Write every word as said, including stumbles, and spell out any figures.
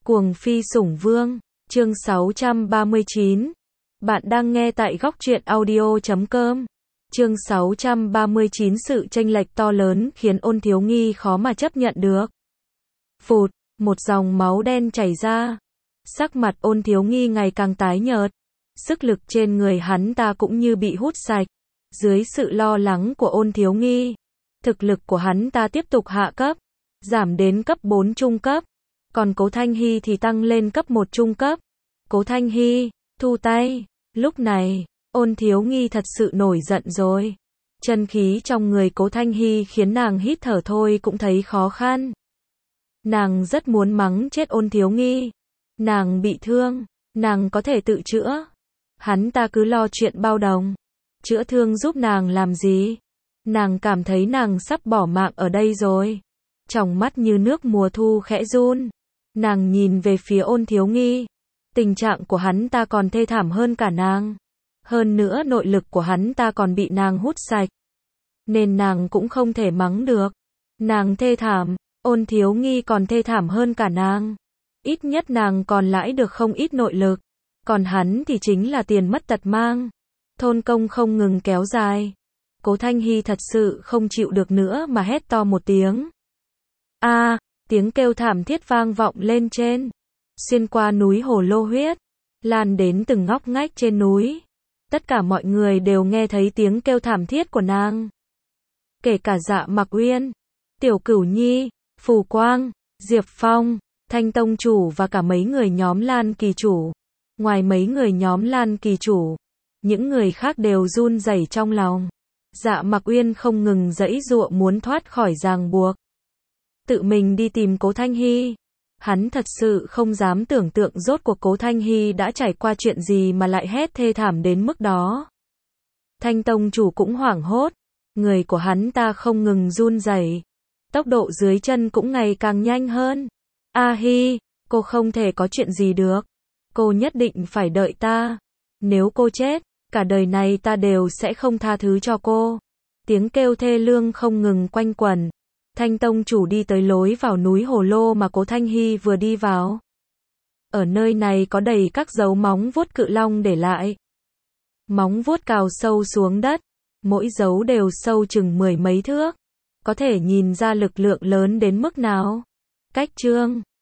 Cuồng phi sủng vương, chương sáu trăm ba mươi chín. Bạn đang nghe tại góc truyện audio chấm com. Chương sáu trăm ba mươi chín. Sự chênh lệch to lớn khiến Ôn Thiếu Nghi khó mà chấp nhận được. Phụt, một dòng máu đen chảy ra. Sắc mặt Ôn Thiếu Nghi ngày càng tái nhợt. Sức lực trên người hắn ta cũng như bị hút sạch. Dưới sự lo lắng của Ôn Thiếu Nghi, thực lực của hắn ta tiếp tục hạ cấp, giảm đến cấp bốn trung cấp. Còn Cố Thanh Hy thì tăng lên cấp một trung cấp. Cố Thanh Hy, thu tay. Lúc này, Ôn Thiếu Nghi thật sự nổi giận rồi. Chân khí trong người Cố Thanh Hy khiến nàng hít thở thôi cũng thấy khó khăn. Nàng rất muốn mắng chết Ôn Thiếu Nghi. Nàng bị thương, nàng có thể tự chữa. Hắn ta cứ lo chuyện bao đồng. Chữa thương giúp nàng làm gì? Nàng cảm thấy nàng sắp bỏ mạng ở đây rồi. Tròng mắt như nước mùa thu khẽ run. Nàng nhìn về phía Ôn Thiếu Nghi. Tình trạng của hắn ta còn thê thảm hơn cả nàng. Hơn nữa nội lực của hắn ta còn bị nàng hút sạch. Nên nàng cũng không thể mắng được. Nàng thê thảm, Ôn Thiếu Nghi còn thê thảm hơn cả nàng. Ít nhất nàng còn lãi được không ít nội lực. Còn hắn thì chính là tiền mất tật mang. Thôn công không ngừng kéo dài. Cố Thanh Hy thật sự không chịu được nữa mà hét to một tiếng. A, à, tiếng kêu thảm thiết vang vọng lên trên. Xuyên qua núi Hồ Lô Huyết, lan đến từng ngóc ngách trên núi. Tất cả mọi người đều nghe thấy tiếng kêu thảm thiết của nàng. Kể cả Dạ Mặc Uyên, Tiểu Cửu Nhi, Phù Quang, Diệp Phong, Thanh Tông chủ và cả mấy người nhóm Lan Kỳ chủ. Ngoài mấy người nhóm Lan Kỳ chủ, những người khác đều run rẩy trong lòng. Dạ Mặc Uyên không ngừng giãy giụa muốn thoát khỏi ràng buộc. Tự mình đi tìm Cố Thanh Hy. Hắn thật sự không dám tưởng tượng rốt cuộc Cố Thanh Hy đã trải qua chuyện gì mà lại hét thê thảm đến mức đó. Thanh Tông chủ cũng hoảng hốt. Người của hắn ta không ngừng run rẩy. Tốc độ dưới chân cũng ngày càng nhanh hơn. A Hy, cô không thể có chuyện gì được. Cô nhất định phải đợi ta. Nếu cô chết, cả đời này ta đều sẽ không tha thứ cho cô. Tiếng kêu thê lương không ngừng quanh quẩn. Thanh Tông chủ đi tới lối vào núi Hồ Lô mà Cố Thanh Hy vừa đi vào. Ở nơi này có đầy các dấu móng vuốt cự long để lại. Móng vuốt cào sâu xuống đất. Mỗi dấu đều sâu chừng mười mấy thước. Có thể nhìn ra lực lượng lớn đến mức nào. Cách chương